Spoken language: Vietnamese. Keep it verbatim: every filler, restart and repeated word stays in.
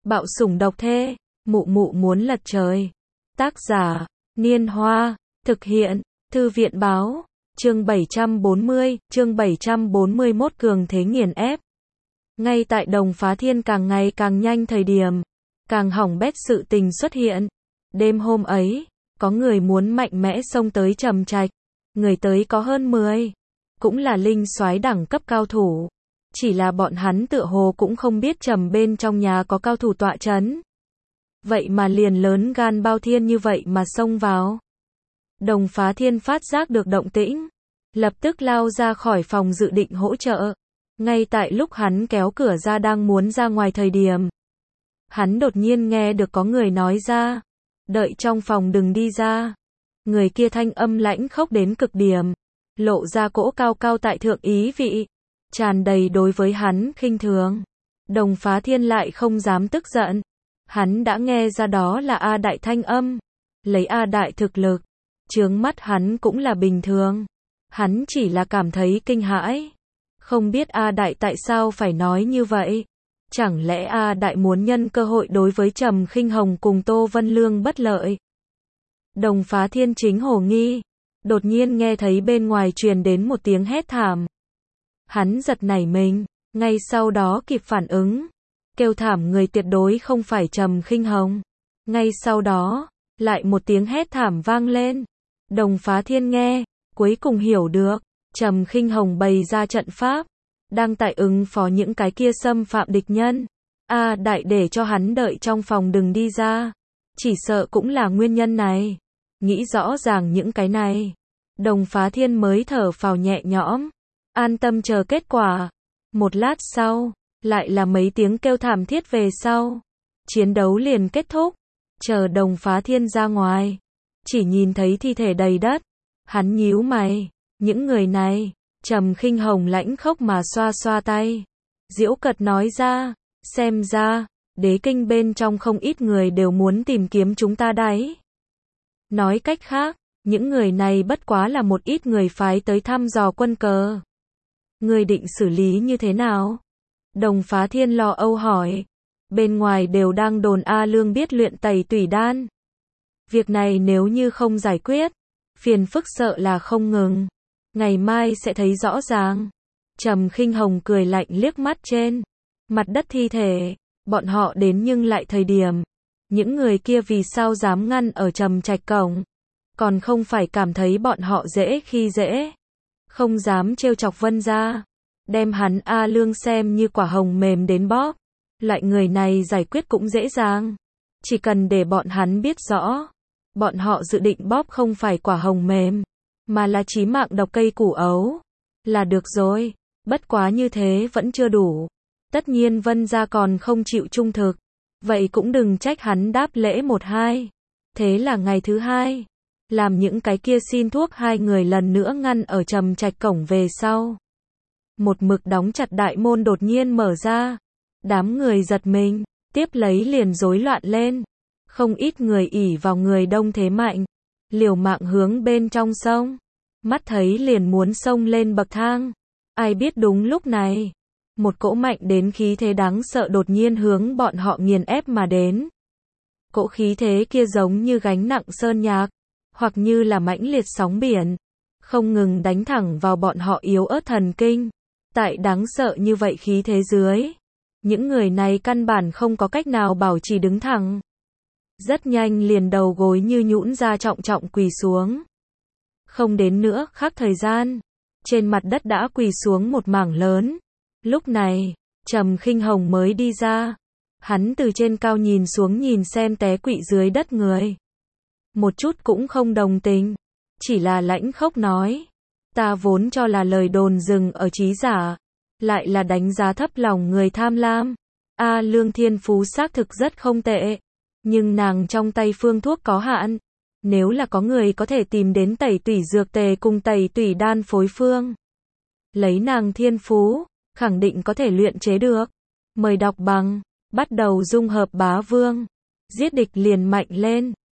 Bạo sủng độc thê, mụ mụ muốn lật trời. Tác giả, Niên Hoa, thực hiện, Thư viện báo, chương bảy trăm bốn mươi, chương bảy trăm bốn mươi mốt cường thế nghiền ép. Ngay tại Đồng Phá Thiên càng ngày càng nhanh thời điểm, càng hỏng bét sự tình xuất hiện. Đêm hôm ấy, có người muốn mạnh mẽ xông tới Trầm Trạch, người tới có hơn mười, cũng là linh soái đẳng cấp cao thủ. Chỉ là bọn hắn tựa hồ cũng không biết Trầm bên trong nhà có cao thủ tọa chấn. Vậy mà liền lớn gan bao thiên như vậy mà xông vào. Đồng Phá Thiên phát giác được động tĩnh, lập tức lao ra khỏi phòng dự định hỗ trợ. Ngay tại lúc hắn kéo cửa ra đang muốn ra ngoài thời điểm, hắn đột nhiên nghe được có người nói ra, đợi trong phòng đừng đi ra. Người kia thanh âm lãnh khốc đến cực điểm, lộ ra cỗ cao cao tại thượng ý vị, tràn đầy đối với hắn khinh thường. Đồng Phá Thiên lại không dám tức giận, hắn đã nghe ra đó là A Đại thanh âm, lấy A Đại thực lực, chướng mắt hắn cũng là bình thường. Hắn chỉ là cảm thấy kinh hãi, không biết A Đại tại sao phải nói như vậy. Chẳng lẽ A Đại muốn nhân cơ hội đối với Trầm Khinh Hồng cùng Tô Vân Lương bất lợi? Đồng Phá Thiên chính hồ nghi, đột nhiên nghe thấy bên ngoài truyền đến một tiếng hét thảm. Hắn giật nảy mình, ngay sau đó kịp phản ứng, kêu thảm người tuyệt đối không phải Trầm Khinh Hồng. Ngay sau đó, lại một tiếng hét thảm vang lên. Đồng Phá Thiên nghe, cuối cùng hiểu được, Trầm Khinh Hồng bày ra trận pháp, đang tại ứng phó những cái kia xâm phạm địch nhân. A Đại để cho hắn đợi trong phòng đừng đi ra, chỉ sợ cũng là nguyên nhân này. Nghĩ rõ ràng những cái này, Đồng Phá Thiên mới thở phào nhẹ nhõm, an tâm chờ kết quả. Một lát sau, lại là mấy tiếng kêu thảm thiết về sau, chiến đấu liền kết thúc. Chờ Đồng Phá Thiên ra ngoài, chỉ nhìn thấy thi thể đầy đất, hắn nhíu mày, những người này. Trầm Khinh Hồng lãnh khốc mà xoa xoa tay, giễu cợt nói ra, xem ra, đế kinh bên trong không ít người đều muốn tìm kiếm chúng ta đấy. Nói cách khác, những người này bất quá là một ít người phái tới thăm dò quân cờ. Người định xử lý như thế nào? Đồng Phá Thiên lo âu hỏi. Bên ngoài đều đang đồn A Lương biết luyện tẩy tủy đan. Việc này nếu như không giải quyết, phiền phức sợ là không ngừng. Ngày mai sẽ thấy rõ ràng. Trầm Khinh Hồng cười lạnh liếc mắt trên mặt đất thi thể, bọn họ đến nhưng lại thời điểm, những người kia vì sao dám ngăn ở Trầm Trạch cổng, còn không phải cảm thấy bọn họ dễ khi dễ, không dám trêu chọc Vân gia, đem hắn A Lương xem như quả hồng mềm đến bóp. Loại người này giải quyết cũng dễ dàng, chỉ cần để bọn hắn biết rõ, bọn họ dự định bóp không phải quả hồng mềm, mà là chí mạng độc cây củ ấu, là được rồi. Bất quá như thế vẫn chưa đủ. Tất nhiên Vân gia còn không chịu trung thực, vậy cũng đừng trách hắn đáp lễ một hai. Thế là ngày thứ hai, làm những cái kia xin thuốc hai người lần nữa ngăn ở Trầm Trạch cổng về sau. Một mực đóng chặt đại môn đột nhiên mở ra, đám người giật mình, tiếp lấy liền rối loạn lên. Không ít người ỷ vào người đông thế mạnh, liều mạng hướng bên trong xông, mắt thấy liền muốn xông lên bậc thang. Ai biết đúng lúc này, một cỗ mạnh đến khí thế đáng sợ đột nhiên hướng bọn họ nghiền ép mà đến. Cỗ khí thế kia giống như gánh nặng sơn nhạc, hoặc như là mãnh liệt sóng biển, không ngừng đánh thẳng vào bọn họ yếu ớt thần kinh. Tại đáng sợ như vậy khí thế dưới, những người này căn bản không có cách nào bảo trì đứng thẳng. Rất nhanh liền đầu gối như nhũn ra trọng trọng quỳ xuống. Không đến nữa khắc thời gian, trên mặt đất đã quỳ xuống một mảng lớn. Lúc này, Trầm Khinh Hồng mới đi ra. Hắn từ trên cao nhìn xuống nhìn xem té quỵ dưới đất người. Một chút cũng không đồng tình, chỉ là lãnh khốc nói. Ta vốn cho là lời đồn dừng ở trí giả, lại là đánh giá thấp lòng người tham lam. A Lương thiên phú xác thực rất không tệ, nhưng nàng trong tay phương thuốc có hạn. Nếu là có người có thể tìm đến tẩy tủy dược tề cùng tẩy tủy đan phối phương, lấy nàng thiên phú, khẳng định có thể luyện chế được. Mời đọc bằng, bắt đầu dung hợp bá vương, giết địch liền mạnh lên.